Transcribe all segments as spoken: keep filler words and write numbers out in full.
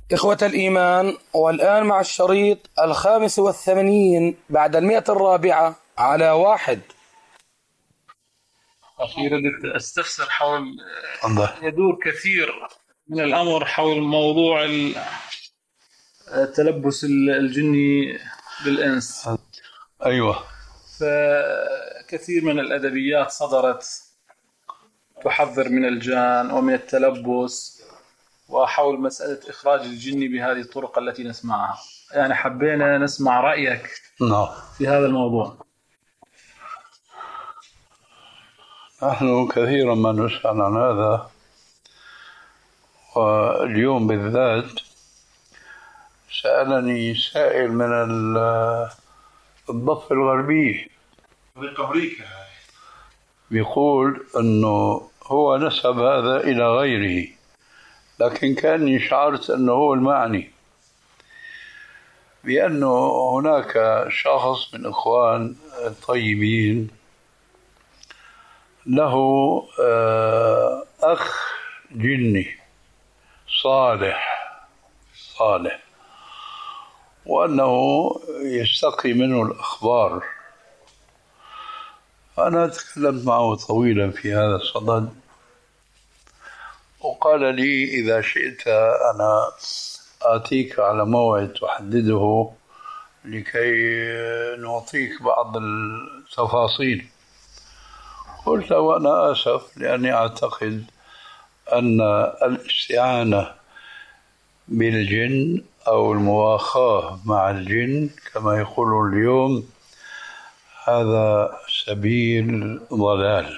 إخوة الإيمان، والآن مع الشريط الخامس والثمانين بعد المئة الرابعة على واحد. أخيرا أستفسر حول يدور كثير من الأمر حول موضوع التلبس الجني بالإنس. أيوة. فكثير من الأدبيات صدرت تحذر من الجان ومن التلبس وحول مسألة إخراج الجن بهذه الطرق التي نسمعها. يعني حبينا نسمع رأيك نعم في هذا الموضوع. نحن كثيرا ما نسأل عن هذا، واليوم بالذات سألني سائل من الضفة الغربية بيقول أنه هو نسب هذا إلى غيره، لكن كأني شعرت أنه هو المعني، بأنه هناك شخص من إخوان الطيبين له أخ جني صالح صالح وأنه يستقي منه الأخبار. أنا تكلمت معه طويلا في هذا الصدد، وقال لي إذا شئت أنا آتيك على موعد تحدده لكي نعطيك بعض التفاصيل. قلت له أنا آسف، لأني أعتقد أن الاستعانة بالجن أو المواخاة مع الجن كما يقولون اليوم هذا سبيل ضلال،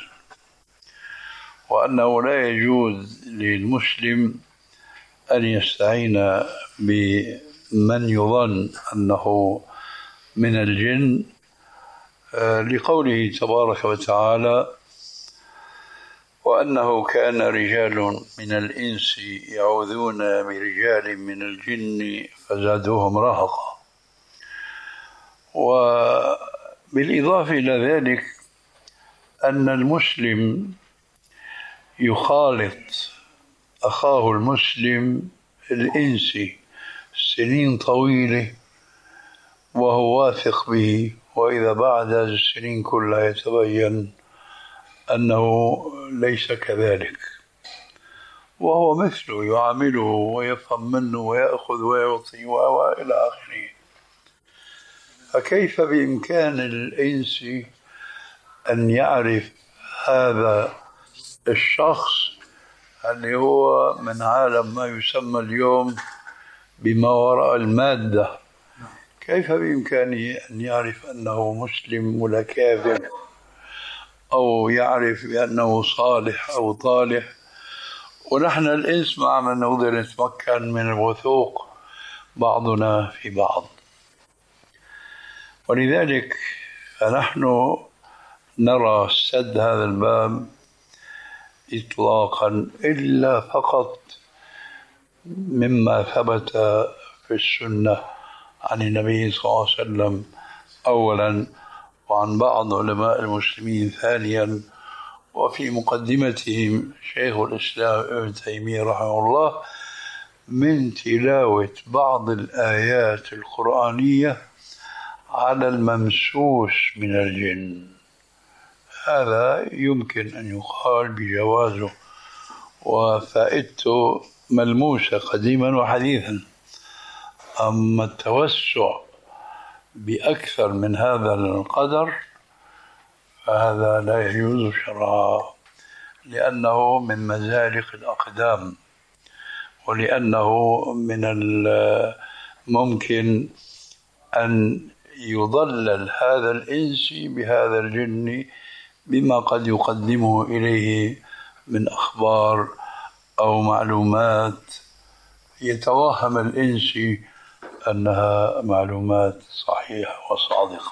وأنه لا يجوز للمسلم أن يستعين بمن يظن أنه من الجن، لقوله تبارك وتعالى وأنه كان رجال من الإنس يعوذون برجال من الجن فزادوهم رهقا. وبالإضافة إلى ذلك أن المسلم يخالط أخاه المسلم الإنسي سنين طويلة وهو واثق به، وإذا بعد هذه السنين كلها يتبين أنه ليس كذلك، وهو مثله يعامله ويفهم منه ويأخذ ويعطي وإلى آخره. فكيف بإمكان الإنسي أن يعرف هذا الشخص اللي هو من عالم ما يسمى اليوم بما وراء المادة، كيف بإمكانه أن يعرف أنه مسلم ولا كافر، أو يعرف بأنه صالح أو طالح، ونحن الإنس ما عم نقدر نتمكن من الوثوق بعضنا في بعض. ولذلك فنحن نرى سد هذا الباب إطلاقا إلا فقط مما ثبت في السنة عن النبي صلى الله عليه وسلم أولا، وعن بعض علماء المسلمين ثانيا، وفي مقدمتهم شيخ الإسلام ابن تيمية رحمه الله من تلاوة بعض الآيات القرآنية على الممسوس من الجن. هذا يمكن أن يقال بجوازه وفائدته ملموسة قديما وحديثا. أما التوسع بأكثر من هذا القدر فهذا لا يجوز شرعا، لأنه من مزالق الأقدام، ولأنه من الممكن أن يضلل هذا الإنسي بهذا الجن بما قد يقدمه إليه من أخبار أو معلومات يتوهم الإنسي أنها معلومات صحيحة وصادقة.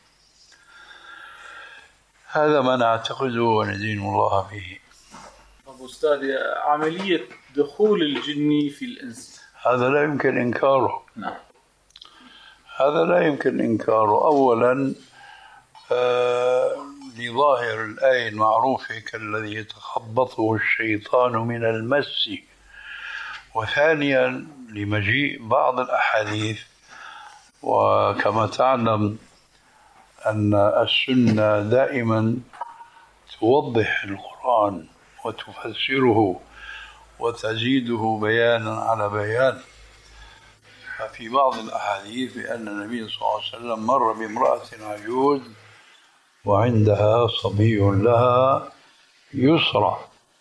هذا ما نعتقده وندين الله به. طب أستاذ، عملية دخول الجن في الإنس هذا لا يمكن إنكاره. نعم. هذا لا يمكن إنكاره. أولا آه لظاهر الآية المعروفة كالذي يتخبطه الشيطان من المس وثانيا لمجيء بعض الأحاديث، وكما تعلم أن السنة دائما توضح القرآن وتفسره وتزيده بيانا على بيان. ففي بعض الأحاديث بأن النبي صلى الله عليه وسلم مر بامرأة عجوز وعندها صبي لها يسرى،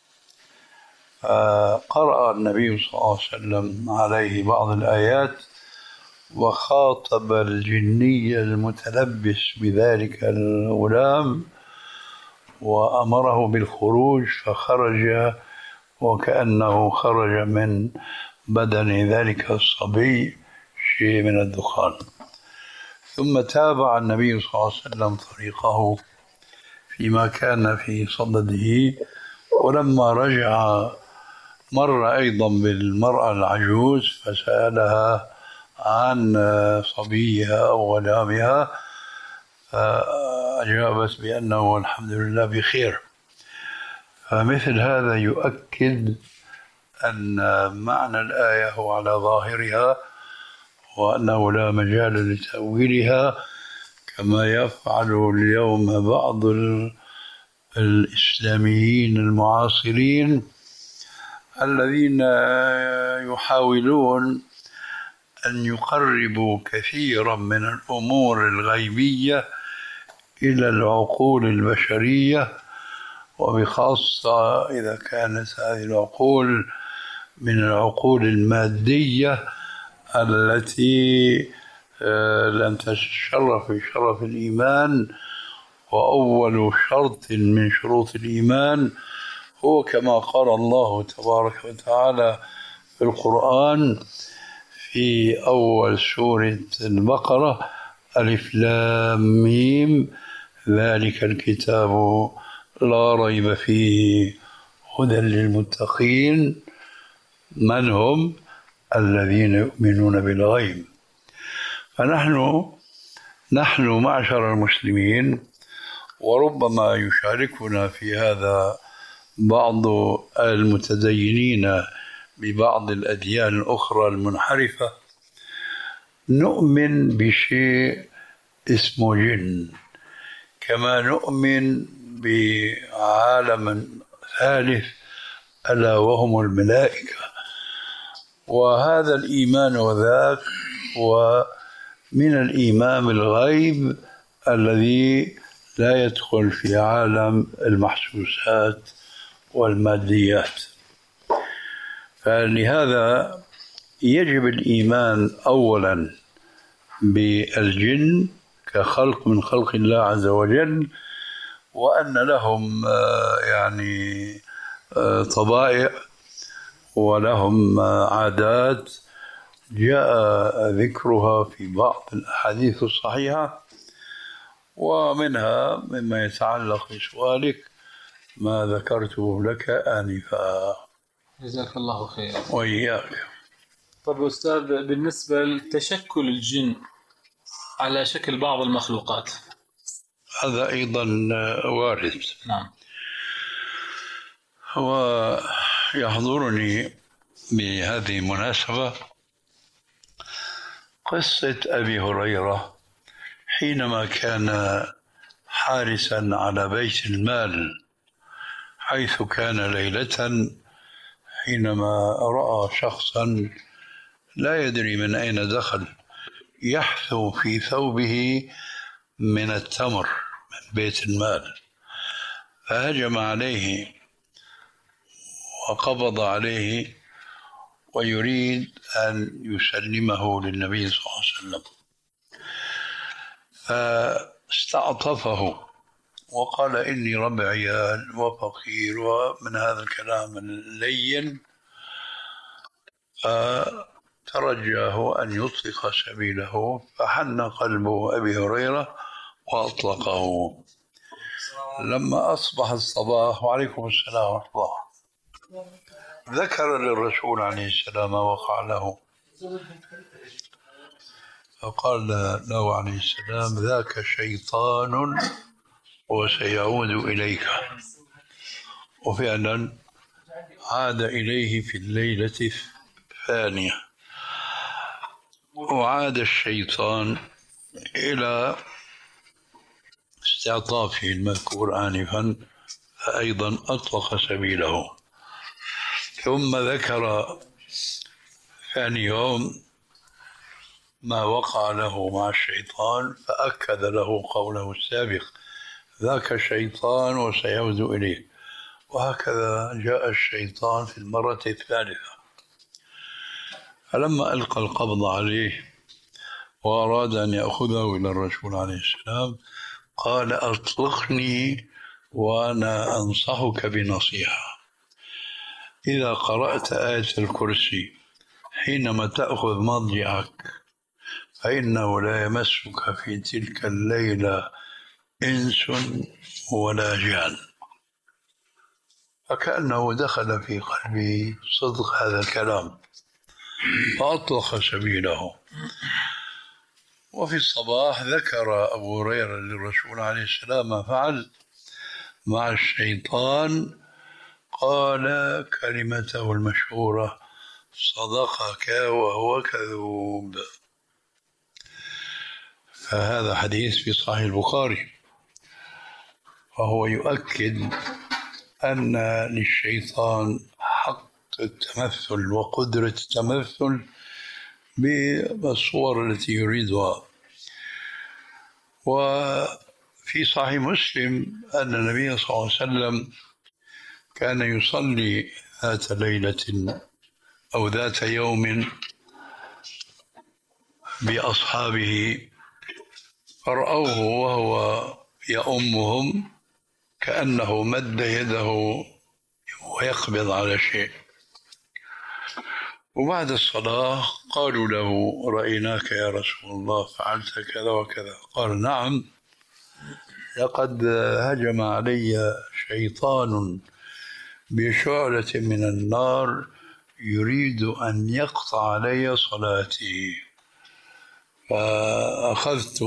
فقرأ النبي صلى الله عليه وسلم عليه بعض الآيات وخاطب الجني المتلبس بذلك الغلام وأمره بالخروج، فخرج وكأنه خرج من بدن ذلك الصبي شيء من الدخان. ثم تابع النبي صلى الله عليه وسلم طريقه فيما كان في صدده، ولما رجع مر أيضا بالمرأة العجوز فسألها عن صبيها أو غلامها، فأجابت بأنه الحمد لله بخير. فمثل هذا يؤكد أن معنى الآية هو على ظاهرها، وأنه لا مجال لتأويلها كما يفعل اليوم بعض الإسلاميين المعاصرين الذين يحاولون أن يقربوا كثيرا من الأمور الغيبية إلى العقول البشرية، وبخاصة إذا كانت هذه العقول من العقول المادية التي لم تتشرف بشرف الإيمان. وأول شرط من شروط الإيمان هو كما قال الله تبارك وتعالى في القرآن في أول سورة البقرة: ألف لام ميم ذلك الكتاب لا ريب فيه هدى للمتقين من هم الذين يؤمنون بالغيب. فنحن نحن معشر المسلمين، وربما يشاركنا في هذا بعض المتدينين ببعض الأديان الأخرى المنحرفة، نؤمن بشيء اسمه جن، كما نؤمن بعالم ثالث ألا وهم الملائكة. وهذا الإيمان وذاك هو من الإيمان بالغيب الذي لا يدخل في عالم المحسوسات والماديات. فلهذا يجب الإيمان أولا بالجن كخلق من خلق الله عز وجل، وأن لهم يعني طبائع ولهم عادات جاء ذكرها في بعض الأحاديث الصحيحة، ومنها مما يتعلق بسؤالك ما ذكرته لك آنفا. جزاك الله خير. وإياك. طب أستاذ، بالنسبة لتشكل الجن على شكل بعض المخلوقات، هذا أيضا وارد. نعم. ويحضرني بهذه المناسبة قصة أبي هريرة حينما كان حارسا على بيت المال، حيث كان ليلة حينما رأى شخصا لا يدري من أين دخل يحثو في ثوبه من التمر من بيت المال، فهجم عليه وقبض عليه ويريد أن يسلمه للنبي صلى الله عليه وسلم، فاستعطفه وقال إني رب عيال وفقير ومن هذا الكلام اللين، فترجاه أن يطلق سبيله، فحن قلب أبي هريرة وأطلقه. لما أصبح الصباح، وعليكم السلام ورحمة الله، ذكر للرسول عليه السلام ما وقع له، فقال له عليه السلام: ذاك شيطان وسيعود إليك. وفعلا عاد إليه في الليلة ثانية. وعاد الشيطان إلى استعطافه المذكور آنفا فأيضا أطلق سبيله. ثم ذكر ثاني يوم ما وقع له مع الشيطان فأكد له قوله السابق: ذاك الشيطان وسيعود إليه. وهكذا جاء الشيطان في المرة الثالثة، فلما ألقى القبض عليه وأراد أن يأخذه إلى الرسول عليه السلام قال: أطلقني وأنا أنصحك بنصيحة. إذا قرأت آية الكرسي حينما تأخذ مضجعك فإنه لا يمسك في تلك الليلة إنس ولا جان. فكأنه دخل في قلبي صدق هذا الكلام فأطلق سبيله. وفي الصباح ذكر أبو هريرة للرسول عليه السلام ما فعل مع الشيطان، قال كلمته المشهورة: صدقك وهو كذوب. فهذا حديث في صحيح البخاري، وهو يؤكد أن للشيطان حق التمثل وقدرة التمثل بالصور التي يريدها. وفي صحيح مسلم أن النبي صلى الله عليه وسلم كان يصلي ذات ليلة أو ذات يوم بأصحابه فرأوه وهو يؤمهم كأنه مد يده ويقبض على شيء. وبعد الصلاة قالوا له: رأيناك يا رسول الله فعلت كذا وكذا. قال: نعم، لقد هجم علي شيطان بشعلة من النار يريد أن يقطع علي صلاتي، فأخذت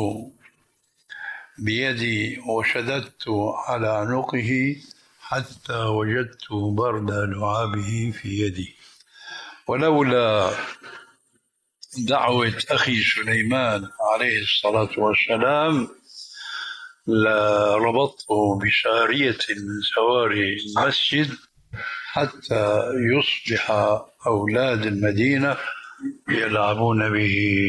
بيدي وشددت على عنقه حتى وجدت برد لعابه في يدي، ولولا دعوة أخي سليمان عليه الصلاة والسلام لربطته بسارية من سواري المسجد حتى يصبح أولاد المدينة يلعبون به.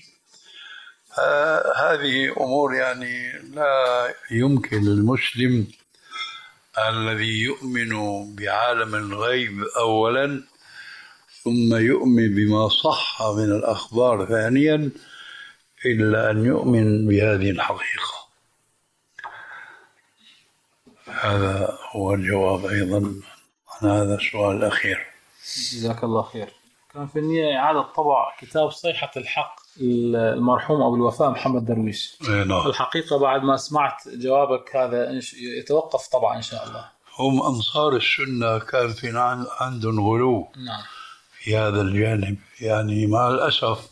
هذه أمور يعني لا يمكن للمسلم الذي يؤمن بعالم الغيب أولا ثم يؤمن بما صح من الأخبار ثانيا إلا أن يؤمن بهذه الحقيقة. هذا هو الجواب أيضا عن هذا السؤال الأخير. جزاك الله خير. كان في النية إعادة طبع كتاب صيحة الحق المرحوم أبو الوفاء محمد درويش. نعم. الحقيقة بعد ما سمعت جوابك هذا يتوقف طبعا إن شاء الله. هم أنصار السنة كان في عندهم غلو نعم. في هذا الجانب، يعني مع الأسف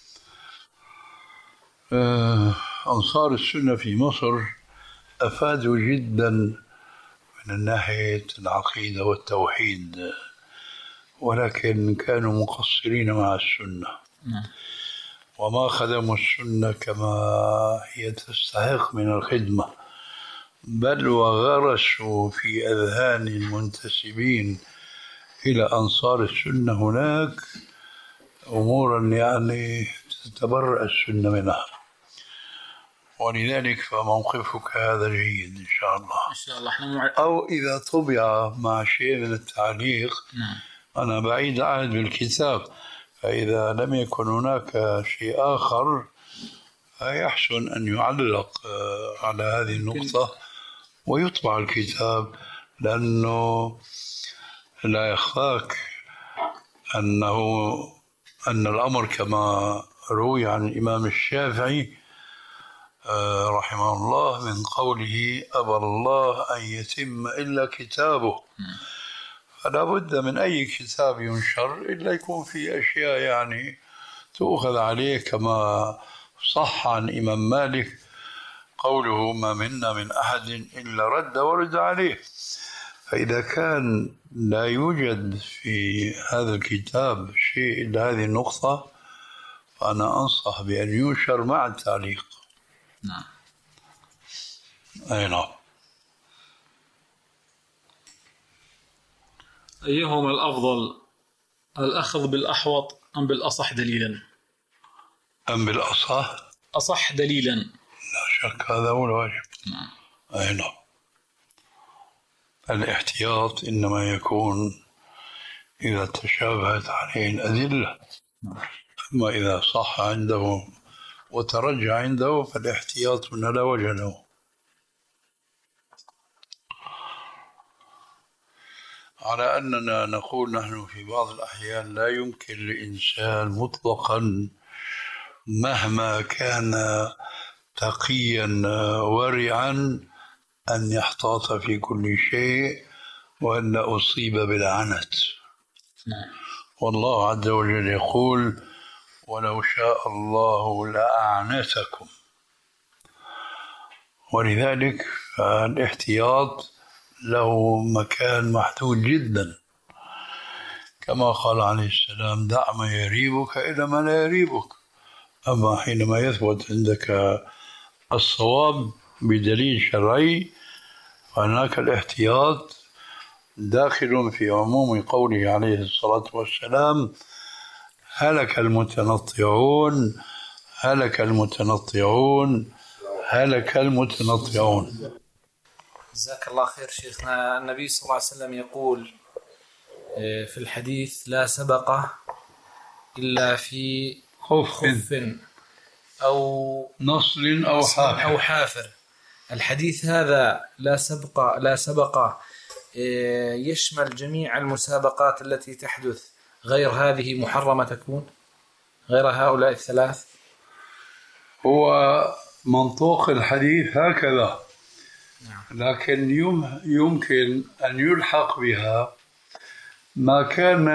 أنصار السنة في مصر أفادوا جدا من ناحية العقيدة والتوحيد، ولكن كانوا مقصرين مع السنة. نعم. وما خدموا السنة كما هي تستحق من الخدمة، بل وغرسوا في أذهان المنتسبين إلى أنصار السنة هناك أمورا يعني تتبرأ السنة منها. ولذلك فموقفك هذا جيد إن شاء الله. إن شاء الله. إحنا أو إذا طبع مع شيء من التعليق. نعم. أنا بعيد عهد بالكتاب، فإذا لم يكن هناك شيء آخر فيحسن أن يعلق على هذه النقطة ويطبع الكتاب، لأنه لا يخفاك أنه أن الأمر كما روي عن الإمام الشافعي رحمه الله من قوله: أبى الله أن يتم إلا كتابه. فلا بد من أي كتاب ينشر إلا يكون فيه أشياء يعني تؤخذ عليه، كما صح عن إمام مالك قوله: ما منا من أحد إلا رد ورد عليه. فإذا كان لا يوجد في هذا الكتاب شيء إلا هذه النقطة، فأنا أنصح بأن ينشر مع التعليق. نعم. أي نعم. أيهما الأفضل، الأخذ بالأحوط أم بالأصح دليلا؟ أم بالأصح؟ أصح دليلا. لا شك هذا هو الواجب. نعم. أي نعم. الاحتياط إنما يكون إذا تشابهت عليه الأدلة. نعم. أما إذا صح عنده وترجع عنده فالاحتياط من لا وجه له. على أننا نقول نحن في بعض الأحيان لا يمكن لإنسان مطلقا مهما كان تقيا ورعا أن يحتاط في كل شيء وأن أصيب بالعنت. والله عز وجل يقول ولو شاء الله لأعنتكم. ولذلك الاحتياط له مكان محدود جدا، كما قال عليه السلام دع ما يريبك إلى ما لا يريبك. أما حينما يثبت عندك الصواب بدليل شرعي فهناك الاحتياط داخل في عموم قوله عليه الصلاة والسلام هلك المتنطعون هلك المتنطعون هلك المتنطعون. جزاك الله خير شيخنا. النبي صلى الله عليه وسلم يقول في الحديث لا سبقة إلا في خف أو نصل أو حافر. أو حافر. الحديث هذا لا سبق لا سبق يشمل جميع المسابقات التي تحدث غير هذه محرمة تكون غير هؤلاء الثلاث؟ هو منطوق الحديث هكذا، لكن يمكن أن يلحق بها ما كان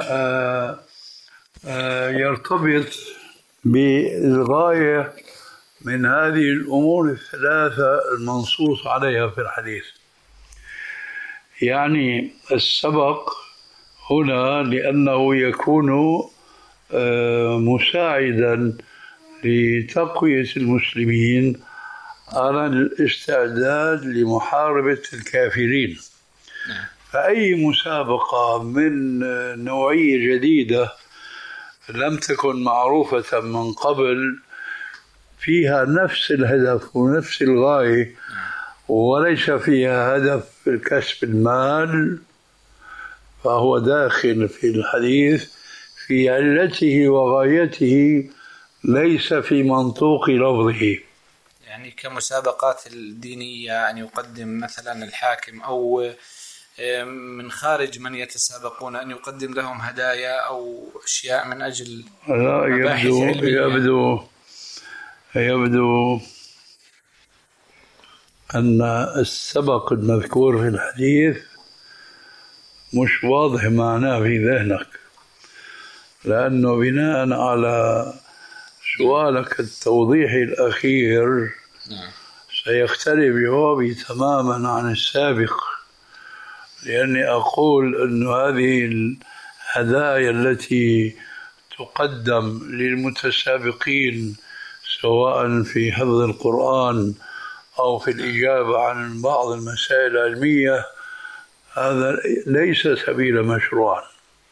يرتبط بالغاية من هذه الأمور الثلاثة المنصوص عليها في الحديث. يعني السبق هنا لأنه يكون مساعدا لتقوية المسلمين على الاستعداد لمحاربة الكافرين. فأي مسابقة من نوعية جديدة لم تكن معروفة من قبل فيها نفس الهدف ونفس الغاية وليس فيها هدف كسب المال فهو داخل في الحديث في علته وغايته ليس في منطوق لفظه. يعني كمسابقات الدينية أن يقدم مثلا الحاكم أو من خارج من يتسابقون أن يقدم لهم هدايا أو أشياء من أجل لا يبدو يبدو يبدو أن السبق المذكور في الحديث مش واضح معناه في ذهنك، لأنه بناء على سؤالك التوضيحي الأخير سيختلف جوابي تماما عن السابق، لأني أقول أن هذه الهدايا التي تقدم للمتسابقين سواء في حفظ القرآن أو في الإجابة عن بعض المسائل العلمية هذا ليس سبيل مشروع،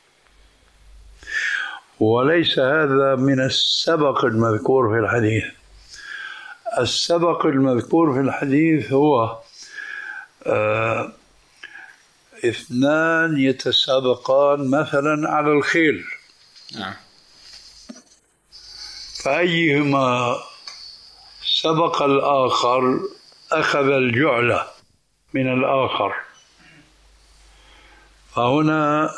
وليس هذا من السبق المذكور في الحديث. السبق المذكور في الحديث هو آه اثنان يتسابقان مثلا على الخيل، فأيهما سبق الآخر أخذ الجعلة من الآخر. فهنا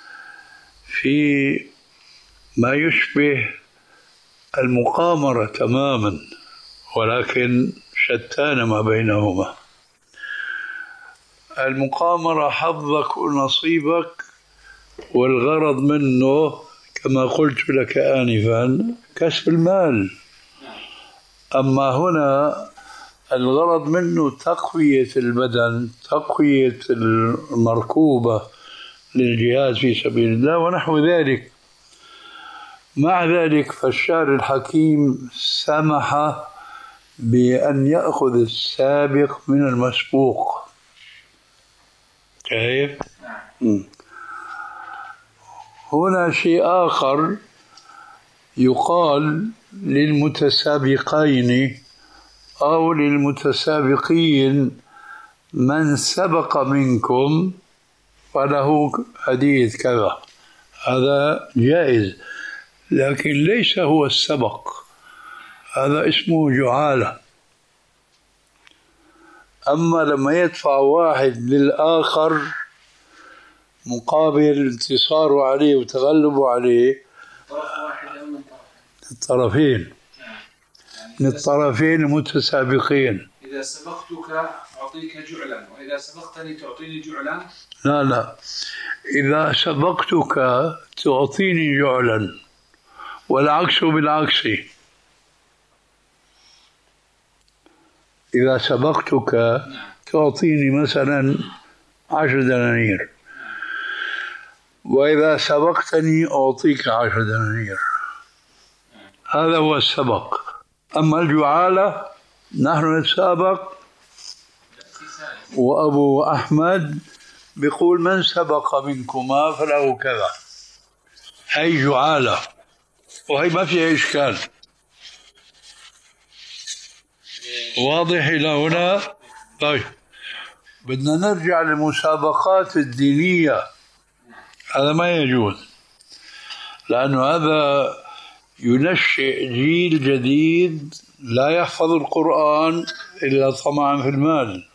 في ما يشبه المقامرة تماما ولكن شتان ما بينهما. المقامرة حظك ونصيبك والغرض منه كما قلت لك آنفا كسب المال. أما هنا الغرض منه تقوية البدن، تقوية المركوبة للجهاد في سبيل الله ونحو ذلك. مع ذلك فالشارع الحكيم سمح بأن يأخذ السابق من المسبوق. كيف؟ نعم. هنا شيء آخر يقال للمتسابقين أو للمتسابقين: من سبق منكم فله هدية كذا. هذا جائز، لكن ليس هو السبق، هذا اسمه جعالة. أما لما يدفع واحد للآخر مقابل انتصاره عليه وتغلبه عليه، طرف واحد أم من الطرفين، من الطرفين المتسابقين. إذا سبقتك أعطيك جعلا، وإذا سبقتني تعطيني جعلا. لا لا، إذا سبقتك تعطيني جعلا، والعكس بالعكس. إذا سبقتك تعطيني مثلا عشر دنانير، وإذا سبقتني أعطيك عشر دنانير. هذا هو السبق. أما الجعالة نحن نتسابق، وأبو أحمد بيقول: من سبق منكما فله كذا، هي جعالة، وهي ما فيها إشكال. واضح إلى هنا؟ طيب، بدنا نرجع للمسابقات الدينية. هذا ما يجوز، لأنه هذا ينشئ جيل جديد لا يحفظ القرآن إلا طمعا في المال،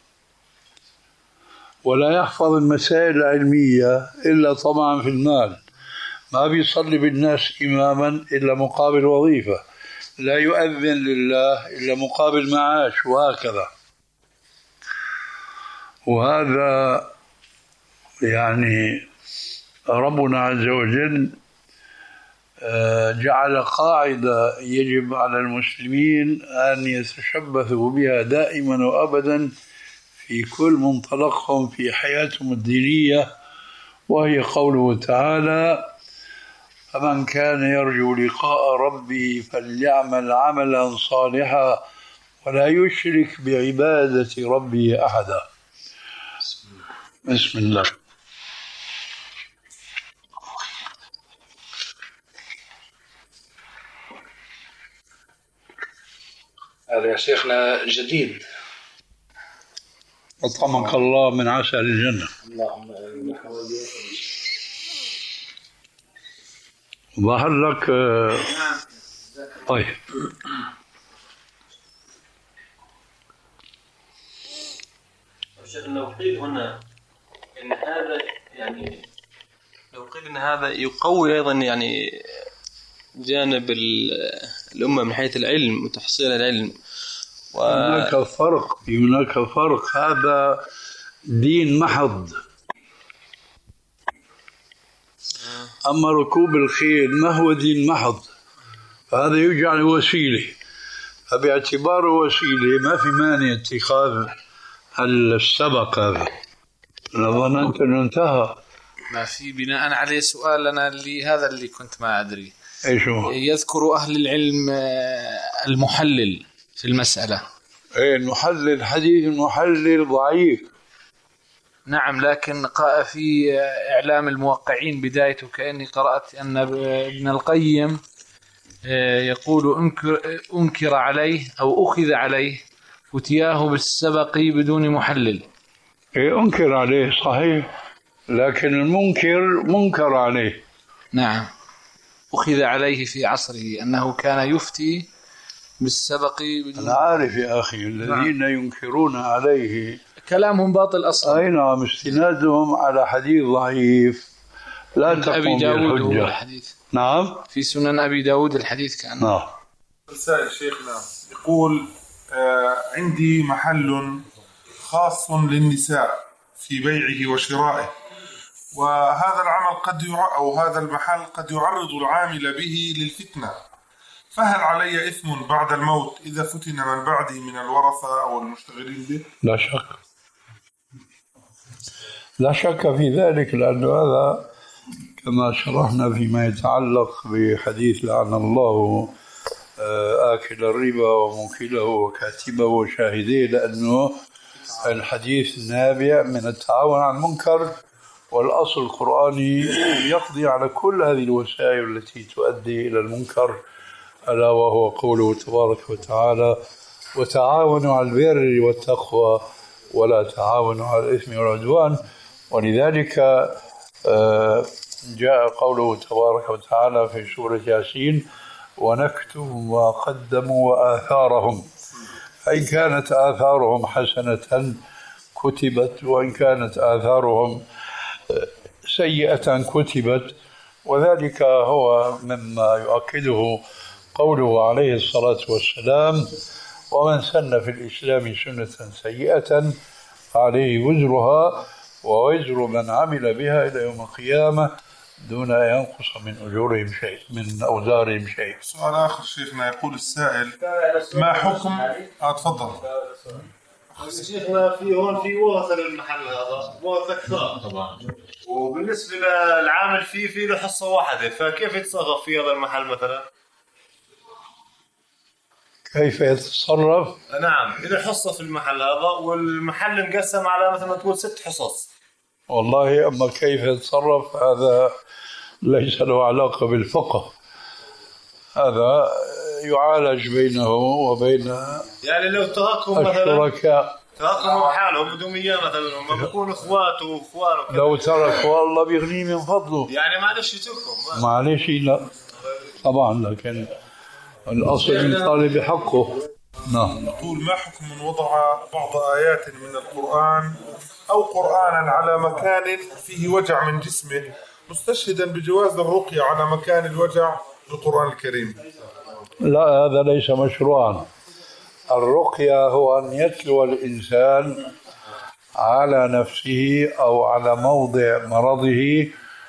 ولا يحفظ المسائل العلمية إلا طمعا في المال، ما بيصلي بالناس إماما إلا مقابل وظيفة، لا يؤذن لله إلا مقابل معاش، وهكذا. وهذا يعني ربنا عز وجل جعل قاعدة يجب على المسلمين أن يتشبثوا بها دائما وأبدا في كل منطلقهم في حياتهم الدينية، وهي قوله تعالى: فمن كان يرجو لقاء ربه فليعمل عملا صالحا ولا يشرك بعبادة ربه أحدا. بسم الله. هذا يا شيخنا جديد. أطعمك الله من عسل الجنة. اللهم آمين. ظهر لك. طيب، شيخنا لو قيل هنا إن هذا يعني لو قيل إن هذا يقوي أيضا يعني جانب الأمة من حيث العلم وتحصيل العلم. و... هناك فرق، هناك فرق. هذا دين محض. أما ركوب الخيل ما هو دين محض، فهذا يجعل وسيلة، فباعتباره وسيلة ما في مانع اتخاذ السبق. هذا ظننت أنه انتهى. ما في بناء عليه سؤال أنا اللي هذا اللي كنت ما أدري إيش هو؟ يذكر أهل العلم المحلل في المسألة. إيه المحلل، حديث المحلل ضعيف. نعم، لكن قاء في إعلام الموقعين بدايته كأني قرأت أن ابن القيم يقول أنكر, أنكر عليه أو أخذ عليه فتياه بالسبق بدون محلل. إيه أنكر عليه صحيح، لكن المنكر منكر عليه. نعم، أخذ عليه في عصره أنه كان يفتي بالسبق بدون. أنا عارف يا أخي الذين نعم. ينكرون عليه كلامهم باطل أصلا. أي نعم، استنادهم على حديث ضعيف لا تقوم بالحجة. الحديث. نعم، في سنن أبي داود الحديث كان. نعم. رسائل شيخنا يقول: آه عندي محل خاص للنساء في بيعه وشرائه، وهذا العمل قد يع... أو هذا المحل قد يعرض العامل به للفتنة، فهل علي إثم بعد الموت إذا فتن من بعدي من الورثة أو المشتغلين به؟ لا شك، لا شك في ذلك، لأن هذا كما شرحنا فيما يتعلق بحديث لعن الله آكل الربا وموكله وكاتبه وشاهديه، لأنه الحديث نابع من التعاون على المنكر، والأصل القرآني يقضي على كل هذه الوسائل التي تؤدي إلى المنكر، ألا وهو قوله تبارك وتعالى: وتعاونوا على البر والتقوى ولا تعاونوا على الإثم والعدوان. ولذلك جاء قوله تبارك وتعالى في سورة ياسين: ونكتب ما قدموا وآثارهم، فإن كانت آثارهم حسنة كتبت، وإن كانت آثارهم سيئة كتبت. وذلك هو مما يؤكده قوله عليه الصلاة والسلام: ومن سن في الإسلام سنة سيئة عليه وزرها ووزر من عمل بها إلى يوم القيامة دون أن ينقص من أجورهم شيء، من أوزارهم شيء. سؤال آخر شيخنا، يقول السائل: ما حكم آه تفضل شيخنا، في هون في ورثة للمحل هذا، ورثة كثار طبعا، وبالنسبة للعامل فيه في له حصة واحدة، فكيف يتصرف في هذا المحل مثلا؟ كيف يتصرف؟ نعم، إذا حصة في المحل هذا والمحل انقسم على مثلا تقول ست حصص. والله أما كيف يتصرف هذا ليس له علاقة بالفقه، هذا يعالج بينه وبين يعني لو تركهم مثلا الشركاء، تركهم بحالهم بدهم إياه مثلا، هم بيكونوا إخواته وإخوانه، لو تركوا الله بيغنيه من فضله، يعني معلش يتركهم، معلش لا طبعا، لكن الأصل يطالب بحقه. نعم. يقول: ما حكم من وضع بعض آيات من القرآن أو قرآنا على مكان فيه وجع من جسمه مستشهدا بجواز الرقية على مكان الوجع بالقرآن الكريم؟ لا، هذا ليس مشروعا. الرقية هو أن يتلو الإنسان على نفسه أو على موضع مرضه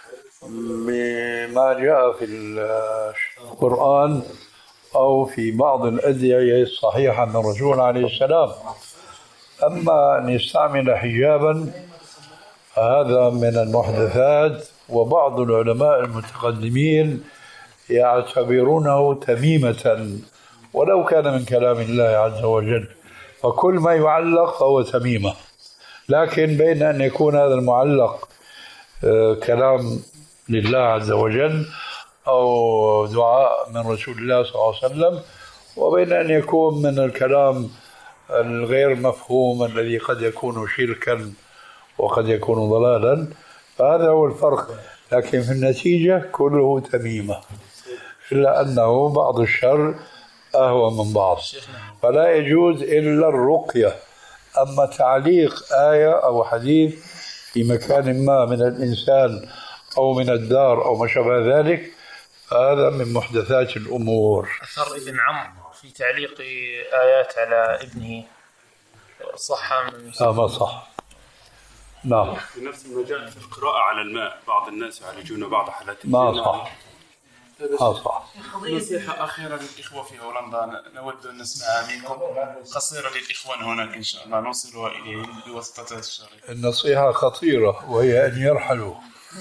بما جاء في القرآن أو في بعض الأدعية الصحيحة عن الرسول عليه السلام. أما أن يستعمل حجابا فهذا من المحدثات، وبعض العلماء المتقدمين يعتبرونه تميمة ولو كان من كلام الله عز وجل، فكل ما يعلق فهو تميمة. لكن بين أن يكون هذا المعلق كلام لله عز وجل أو دعاء من رسول الله صلى الله عليه وسلم، وبين أن يكون من الكلام الغير مفهوم الذي قد يكون شركا وقد يكون ضلالا، فهذا هو الفرق. لكن في النتيجة كله تميمة، إلا أنه بعض الشر أهوى من بعض، فلا يجوز إلا الرقية. أما تعليق آية أو حديث في مكان ما من الإنسان أو من الدار أو ما شابه ذلك هذا من محدثات الأمور. أثر ابن عمرو في تعليق آيات على ابنه صح من آه ما صح. نعم. في نفس المجال في القراءة على الماء، بعض الناس يعالجون بعض حالات ما صح. ما صح. نصيحة أخيرة للإخوة في هولندا نود أن نسمعها منكم، قصيرة للإخوان هناك إن شاء الله نوصلها إليهم بواسطة الشريط. النصيحة خطيرة وهي أن يرحلوا.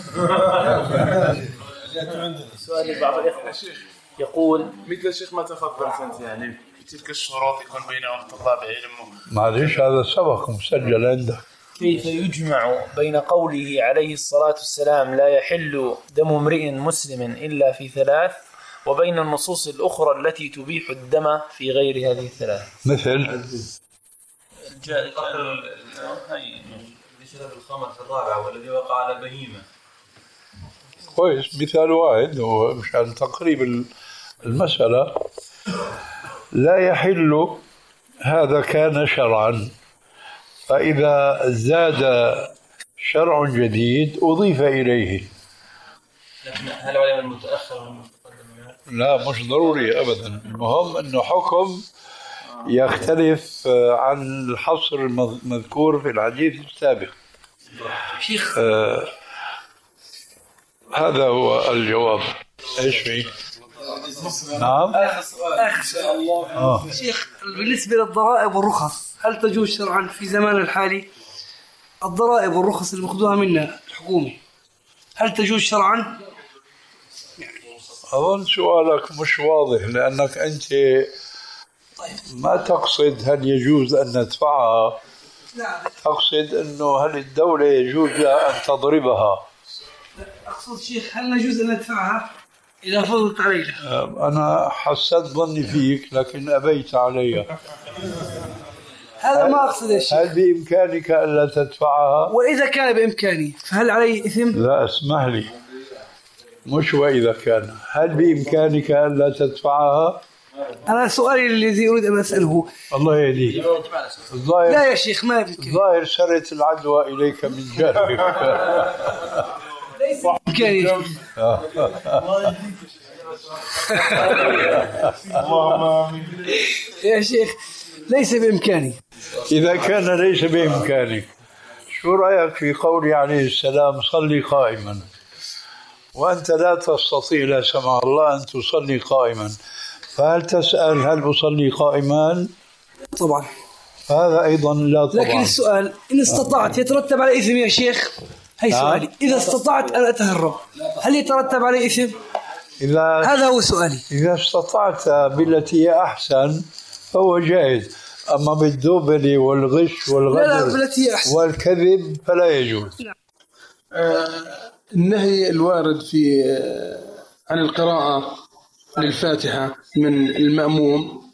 سؤال بعض الإخوة يقول مثل الشيخ ما تفضلت أنت، يعني في تلك الشروط يكون بين وقت الله بعلمه. معلش هذا سبق مسجل عندك. كيف يجمع بين قوله عليه الصلاة والسلام لا يحل دم امرئ مسلم إلا في ثلاث وبين النصوص الأخرى التي تبيح الدم في غير هذه الثلاث؟ مثل بشرب الخمر في الرابعة والذي وقع على بهيمة. كويس، مثال واحد مشان تقريب المسألة. لا يحل هذا كان شرعا، فإذا زاد شرع جديد أضيف إليه. لكن هل علم المتأخر والمتقدم؟ لا مش ضروري أبدا، المهم أنه حكم يختلف عن الحصر المذكور في الحديث السابق. شيخ آه هذا هو الجواب. ايش في؟ نعم. آخر الله. آه. شيخ بالنسبة للضرائب والرخص هل تجوز شرعا في زمان الحالي؟ الضرائب والرخص اللي مأخذوها منا الحكومة هل تجوز شرعا؟ أظن سؤالك مش واضح، لأنك أنت ما تقصد هل يجوز أن ندفعها، تقصد أنه هل الدولة يجوز لها أن تضربها. أقصد شيخ هل يجوز أن ندفعها إذا فرضت علينا؟ أنا حسنت ظني فيك لكن أبيت علي. هذا ما أقصد يا شيخ. هل بإمكانك ألا تدفعها؟ وإذا كان بإمكاني فهل علي إثم؟ لا اسمح لي، مش وإذا كان، هل بإمكانك ألا تدفعها؟ أنا سؤالي الذي أريد أن أسأله. الله يهديك. لا يا شيخ ما بإمكاني. الظاهر سرت العدوى إليك من جهلك. ليس بإمكاني. يا شيخ ليس بإمكاني. إذا كان ليس بإمكانك، شو رأيك في قول عليه السلام صلي قائما، وأنت لا تستطيع لا سمح الله أن تصلي قائما، فهل تسأل هل بصلي قائما؟ طبعا. هذا أيضا لا طبعا. لكن السؤال إن استطعت يترتب على إثم يا شيخ؟ هي سؤالي. إذا استطعت أن أتهرب هل يترتب على إثم؟ إذا هذا هو سؤالي. إذا استطعت بالتي هي أحسن فهو جائز، أما بالدوبل والغش والغدر والكذب فلا يجوز. آه النهي الوارد في آه عن القراءة للفاتحة من المأموم.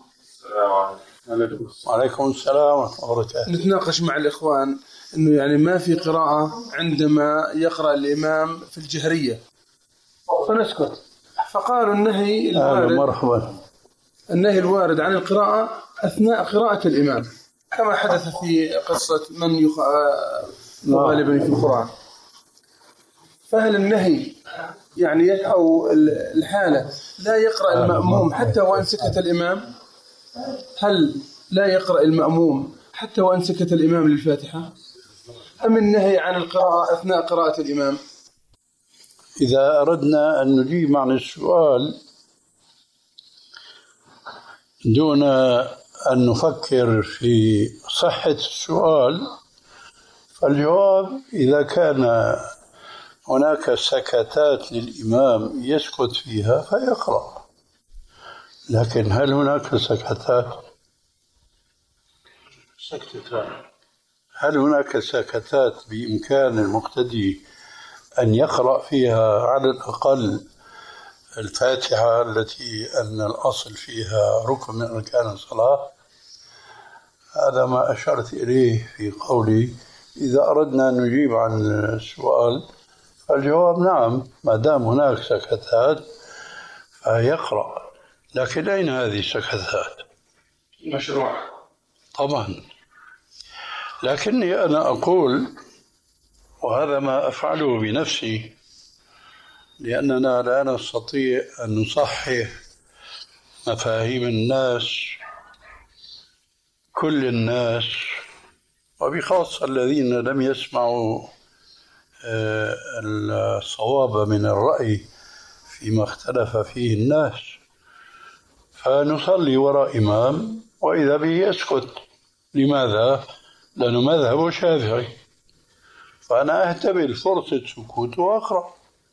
وعليكم السلام ورحمة الله وبركاته. نتناقش مع الإخوان إنه يعني ما في قراءة عندما يقرأ الإمام في الجهرية فنسكت، فقالوا النهي الوارد مرحبا النهي الوارد عن القراءة أثناء قراءة الإمام كما حدث في قصة من يغالبا في القرآن. فهل النهي يعني أو الحالة لا يقرأ المأموم حتى وأن سكت الإمام؟ هل لا يقرأ المأموم حتى وأن سكت الإمام للفاتحة؟ أم النهي عن القراءة أثناء قراءة الإمام؟ إذا أردنا أن نجيب عن السؤال دون أن نفكر في صحة السؤال، فالجواب إذا كان هناك سكتات للإمام يسكت فيها فيقرأ، لكن هل هناك سكتات سكتتان هل هناك سكتات بإمكان المقتدي أن يقرأ فيها على الأقل الفاتحة التي أن الأصل فيها ركن من أركان الصلاة؟ هذا ما أشرت إليه في قولي إذا أردنا أن نجيب عن السؤال فالجواب نعم، ما دام هناك سكتات فيقرأ. لكن أين هذه السكتات؟ مشروع طبعا، لكني أنا أقول وهذا ما أفعله بنفسي لأننا لا نستطيع أن نصحح مفاهيم الناس، كل الناس وبخاصة الذين لم يسمعوا الصواب من الرأي فيما اختلف فيه الناس، فنصلي وراء إمام وإذا به يسكت. لماذا؟ لأنه مذهب شافعي، فأنا أهتبل فرصة سكوت وأقرأ،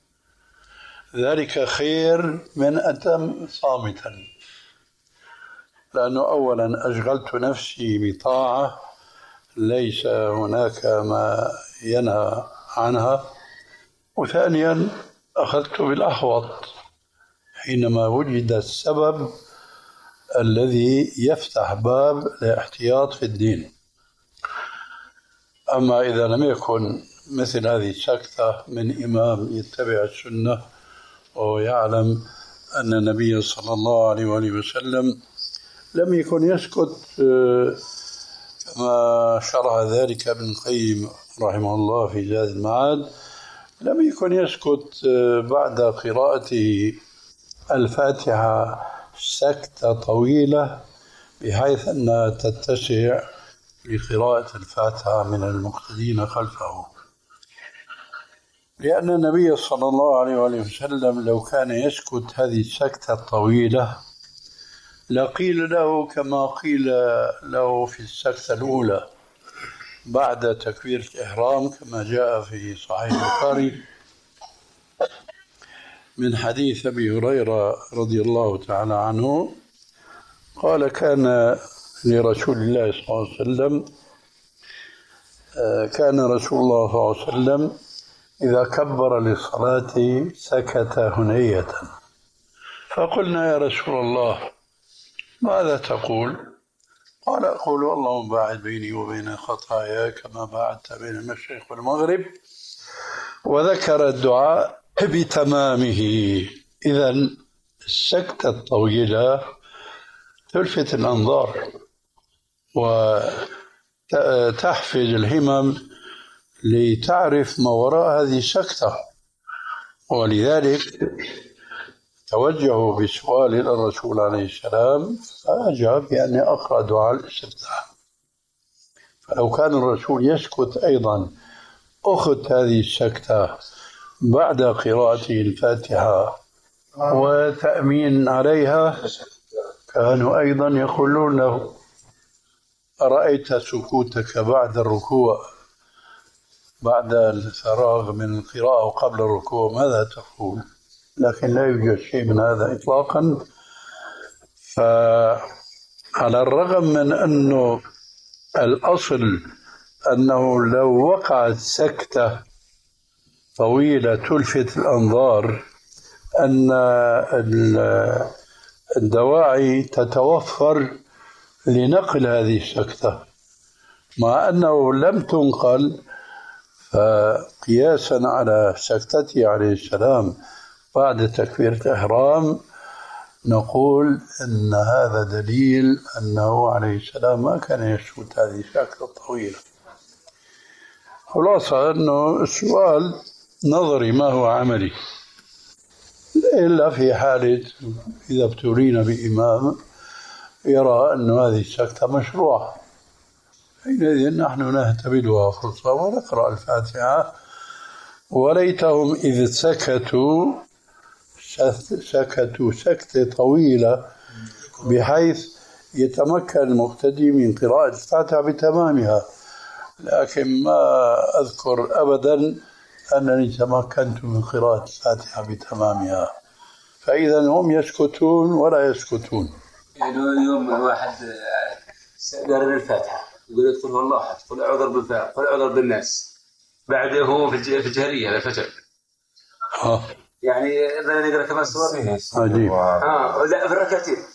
ذلك خير من أتم صامتا، لأنه أولا أشغلت نفسي بطاعة ليس هناك ما ينهى عنها، وثانيا أخذت بالأحوط حينما وجد السبب الذي يفتح باب الاحتياط في الدين. أما إذا لم يكن مثل هذه السكتة من إمام يتبع السنة ويعلم أن النبي صلى الله عليه وآله وسلم لم يكن يسكت كما شرح ذلك ابن القيم رحمه الله في زاد المعاد، لم يكن يسكت بعد قراءته الفاتحة سكتة طويلة بحيث أنها تتسع لقراءة الفاتحة من المقتدين خلفه، لأن النبي صلى الله عليه وآله وسلم لو كان يسكت هذه السكتة الطويلة لقيل له كما قيل له في السكتة الأولى بعد تكبيرة الإحرام كما جاء في صحيح البخاري: من حديث أبي هريرة رضي الله تعالى عنه قال كان لرسول الله صلى الله عليه وسلم كان رسول الله صلى الله عليه وسلم إذا كبر للصلاة سكت هنية، فقلنا يا رسول الله ماذا تقول؟ قال أقول اللهم باعد بيني وبين خطاياي كما باعدت بين المشرق والمغرب، وذكر الدعاء بتمامه. إذن السكتة الطويلة تلفت الأنظار وتحفز الهمم لتعرف ما وراء هذه السكتة، ولذلك توجهوا بسؤال إلى الرسول عليه السلام فأجاب بأن أقرأ دعاء الاستفتاح. فلو كان الرسول يسكت أيضا أخذ هذه السكتة بعد قراءته الفاتحة وتأمين عليها، كانوا أيضا يقولون له أرأيت سكوتك بعد الركوع بعد الفراغ من القراءة وقبل الركوع ماذا تقول؟ لكن لا يوجد شيء من هذا إطلاقا. فعلى الرغم من أنه الأصل أنه لو وقعت سكتة طويلة تلفت الأنظار أن الدواعي تتوفر لنقل هذه السكتة، مع أنه لم تنقل، فقياسا على سكتته عليه السلام بعد تكبيرة الإحرام نقول أن هذا دليل أنه عليه السلام ما كان يسكت هذه السكتة الطويلة. خلاصة أنه السؤال نظري ما هو عملي، إلا في حالة إذا ابتلينا بإمام يرى أن هذه السكتة مشروعة، حينئذ نحن نهتبلها فرصة ونقرأ الفاتحة. وليتهم إذ سكتوا سكتوا سكتة طويلة بحيث يتمكن المقتدي من قراءة الفاتحة بتمامها، لكن ما أذكر أبدا أنني تمكنت من قراءة الفاتحة بتمامها. فإذا هم يسكتون ولا يسكتون. يعني يوم واحد قرأ الفاتحة يقول ادخل والله أحد قل أعوذ بالفاتحة قل أعوذ بالناس، بعده هو في الجهرية هذا الفجر آه. يعني إذا نقرأ كمان سورة عجيب. آه لا في الركعتين